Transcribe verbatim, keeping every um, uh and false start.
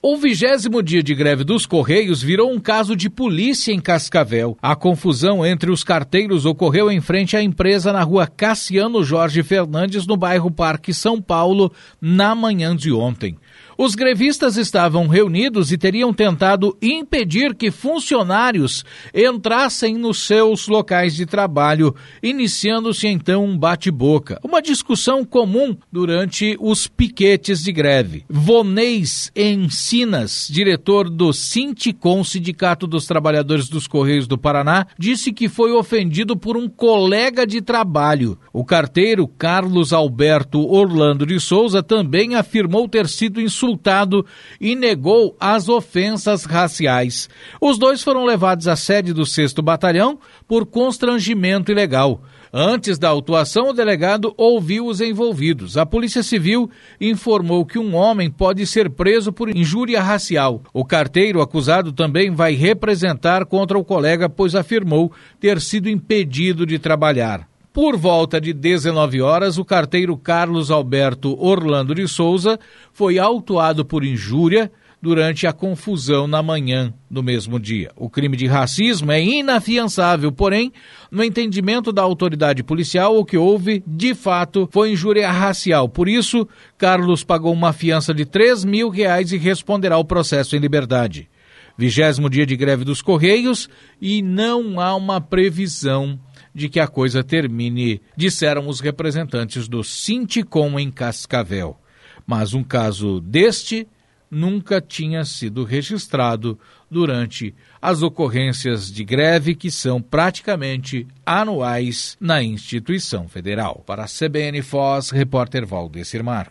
O vigésimo dia de greve dos Correios virou um caso de polícia em Cascavel. A confusão entre os carteiros ocorreu em frente à empresa na rua Cassiano Jorge Fernandes, no bairro Parque São Paulo, na manhã de ontem. Os grevistas estavam reunidos e teriam tentado impedir que funcionários entrassem nos seus locais de trabalho, iniciando-se então um bate-boca, uma discussão comum durante os piquetes de greve. Vonês Encinas, diretor do Sinticom, Sindicato dos Trabalhadores dos Correios do Paraná, disse que foi ofendido por um colega de trabalho. O carteiro Carlos Alberto Orlando de Souza também afirmou ter sido insultado e negou as ofensas raciais. Os dois foram levados à sede do sexto Batalhão por constrangimento ilegal. Antes da autuação, o delegado ouviu os envolvidos. A Polícia Civil informou que um homem pode ser preso por injúria racial. O carteiro acusado também vai representar contra o colega, pois afirmou ter sido impedido de trabalhar. Por volta de dezenove horas, o carteiro Carlos Alberto Orlando de Souza foi autuado por injúria durante a confusão na manhã do mesmo dia. O crime de racismo é inafiançável, porém, no entendimento da autoridade policial, o que houve, de fato, foi injúria racial. Por isso, Carlos pagou uma fiança de três mil reais e responderá ao processo em liberdade. Vigésimo dia de greve dos Correios e não há uma previsão de que a coisa termine, disseram os representantes do Sinticom em Cascavel. Mas um caso deste nunca tinha sido registrado durante as ocorrências de greve que são praticamente anuais na instituição federal. Para a C B N Foz, repórter Valdecir Mar.